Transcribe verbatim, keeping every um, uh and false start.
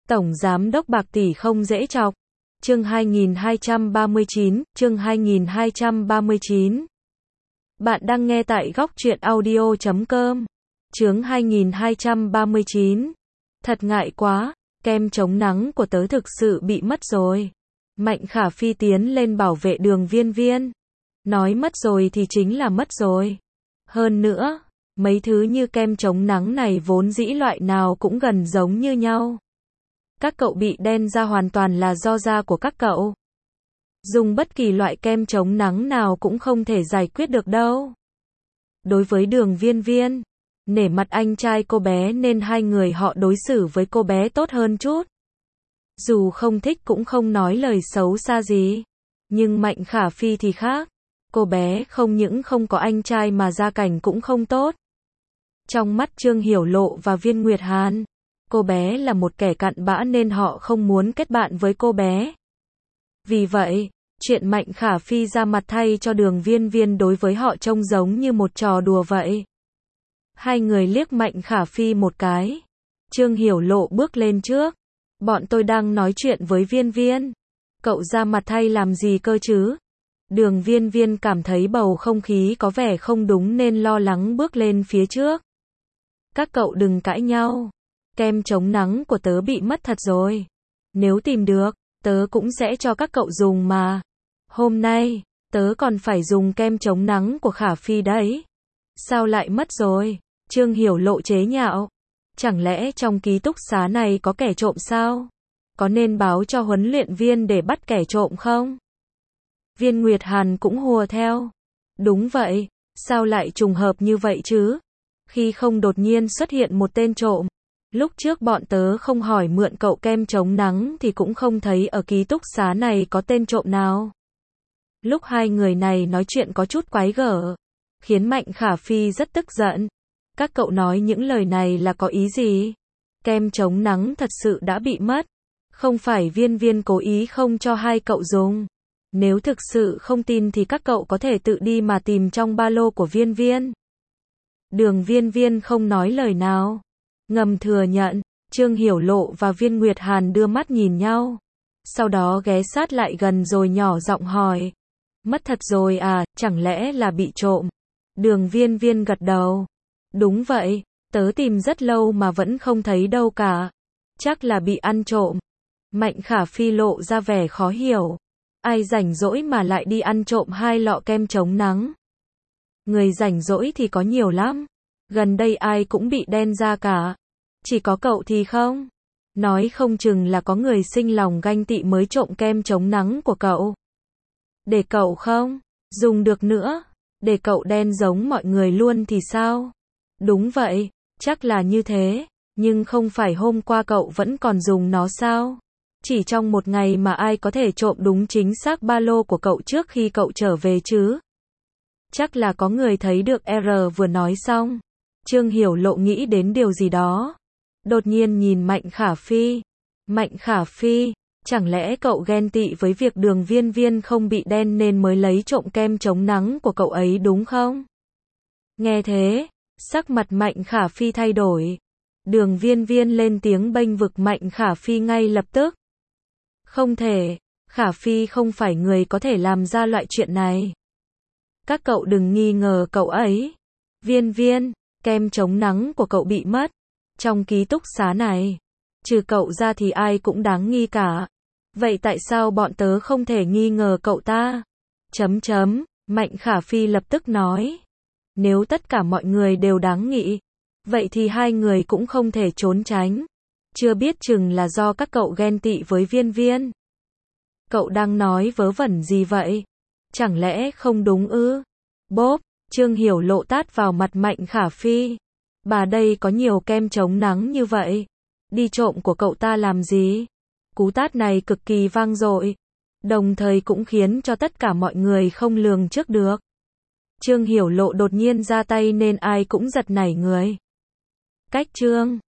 Tổng Giám đốc bạc tỷ không dễ chọc. Chương hai nghìn hai trăm ba mươi chín, chương hai nghìn hai trăm ba mươi chín. Bạn đang nghe tại góc truyện audio chấm com. Chương hai nghìn hai trăm ba mươi chín. Thật ngại quá, kem chống nắng của tớ thực sự bị mất rồi. Mạnh Khả Phi tiến lên bảo vệ Đường Viên Viên. Nói mất rồi thì chính là mất rồi. Hơn nữa, mấy thứ như kem chống nắng này vốn dĩ loại nào cũng gần giống như nhau. Các cậu bị đen da hoàn toàn là do da của các cậu. Dùng bất kỳ loại kem chống nắng nào cũng không thể giải quyết được đâu. Đối với Đường Viên Viên, nể mặt anh trai cô bé nên hai người họ đối xử với cô bé tốt hơn chút. Dù không thích cũng không nói lời xấu xa gì. Nhưng Mạnh Khả Phi thì khác. Cô bé không những không có anh trai mà gia cảnh cũng không tốt. Trong mắt Trương Hiểu Lộ và Viên Nguyệt Hàn, cô bé là một kẻ cặn bã nên họ không muốn kết bạn với cô bé. Vì vậy, chuyện Mạnh Khả Phi ra mặt thay cho Đường Viên Viên đối với họ trông giống như một trò đùa vậy. Hai người liếc Mạnh Khả Phi một cái. Trương Hiểu Lộ bước lên trước. Bọn tôi đang nói chuyện với Viên Viên. Cậu ra mặt thay làm gì cơ chứ? Đường Viên Viên cảm thấy bầu không khí có vẻ không đúng nên lo lắng bước lên phía trước. Các cậu đừng cãi nhau. Kem chống nắng của tớ bị mất thật rồi. Nếu tìm được, tớ cũng sẽ cho các cậu dùng mà. Hôm nay, tớ còn phải dùng kem chống nắng của Khả Phi đấy. Sao lại mất rồi? Trương Hiểu Lộ chế nhạo. Chẳng lẽ trong ký túc xá này có kẻ trộm sao? Có nên báo cho huấn luyện viên để bắt kẻ trộm không? Viên Nguyệt Hàn cũng hùa theo. Đúng vậy, sao lại trùng hợp như vậy chứ? Khi không đột nhiên xuất hiện một tên trộm. Lúc trước bọn tớ không hỏi mượn cậu kem chống nắng thì cũng không thấy ở ký túc xá này có tên trộm nào. Lúc hai người này nói chuyện có chút quái gở, khiến Mạnh Khả Phi rất tức giận. Các cậu nói những lời này là có ý gì? Kem chống nắng thật sự đã bị mất. Không phải Viên Viên cố ý không cho hai cậu dùng. Nếu thực sự không tin thì các cậu có thể tự đi mà tìm trong ba lô của Viên Viên. Đường Viên Viên không nói lời nào. Ngầm thừa nhận. Trương Hiểu Lộ và Viên Nguyệt Hàn đưa mắt nhìn nhau. Sau đó ghé sát lại gần rồi nhỏ giọng hỏi. Mất thật rồi à, chẳng lẽ là bị trộm? Đường Viên Viên gật đầu. Đúng vậy, tớ tìm rất lâu mà vẫn không thấy đâu cả. Chắc là bị ăn trộm. Mạnh Khả Phi lộ ra vẻ khó hiểu. Ai rảnh rỗi mà lại đi ăn trộm hai lọ kem chống nắng? Người rảnh rỗi thì có nhiều lắm. Gần đây ai cũng bị đen da cả. Chỉ có cậu thì không. Nói không chừng là có người sinh lòng ganh tị mới trộm kem chống nắng của cậu. Để cậu không dùng được nữa. Để cậu đen giống mọi người luôn thì sao? Đúng vậy, chắc là như thế. Nhưng không phải hôm qua cậu vẫn còn dùng nó sao? Chỉ trong một ngày mà ai có thể trộm đúng chính xác ba lô của cậu trước khi cậu trở về chứ? Chắc là có người thấy được R vừa nói xong. Trương Hiểu Lộ nghĩ đến điều gì đó. Đột nhiên nhìn Mạnh Khả Phi. Mạnh Khả Phi, chẳng lẽ cậu ghen tị với việc Đường Viên Viên không bị đen nên mới lấy trộm kem chống nắng của cậu ấy đúng không? Nghe thế, sắc mặt Mạnh Khả Phi thay đổi. Đường Viên Viên lên tiếng bênh vực Mạnh Khả Phi ngay lập tức. Không thể, Khả Phi không phải người có thể làm ra loại chuyện này. Các cậu đừng nghi ngờ cậu ấy. Viên Viên, kem chống nắng của cậu bị mất. Trong ký túc xá này, trừ cậu ra thì ai cũng đáng nghi cả. Vậy tại sao bọn tớ không thể nghi ngờ cậu ta? Chấm chấm, Mạnh Khả Phi lập tức nói. Nếu tất cả mọi người đều đáng nghi, vậy thì hai người cũng không thể trốn tránh. Chưa biết chừng là do các cậu ghen tị với Viên Viên. Cậu đang nói vớ vẩn gì vậy? Chẳng lẽ không đúng ư? Bốp, Trương Hiểu Lộ tát vào mặt Mạnh Khả Phi. Bà đây có nhiều kem chống nắng như vậy. Đi trộm của cậu ta làm gì? Cú tát này cực kỳ vang dội. Đồng thời cũng khiến cho tất cả mọi người không lường trước được. Trương Hiểu Lộ đột nhiên ra tay nên ai cũng giật nảy người. Cách Trương